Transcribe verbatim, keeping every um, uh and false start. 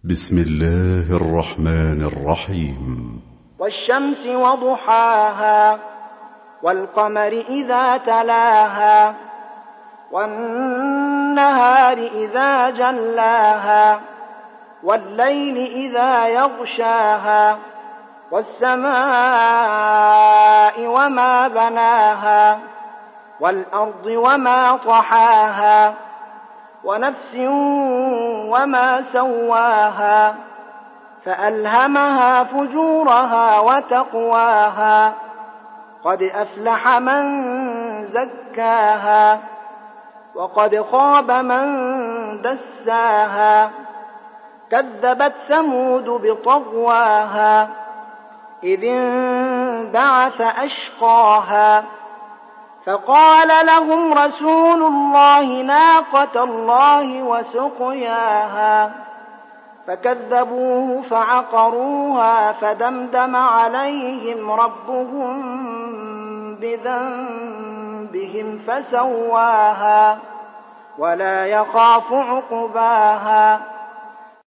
بسم الله الرحمن الرحيم. والشمس وضحاها والقمر إذا تلاها والنهار إذا جلاها والليل إذا يغشاها والسماء وما بناها والأرض وما طحاها ونفس وما سواها فألهمها فجورها وتقواها قد أفلح من زكاها وقد خاب من دساها كذبت ثمود بطغواها إذ انبعث أشقاها فقال لهم رسول الله ناقة الله وسقياها فكذبوه فعقروها فدمدم عليهم ربهم بذنبهم فسواها ولا يخاف عقباها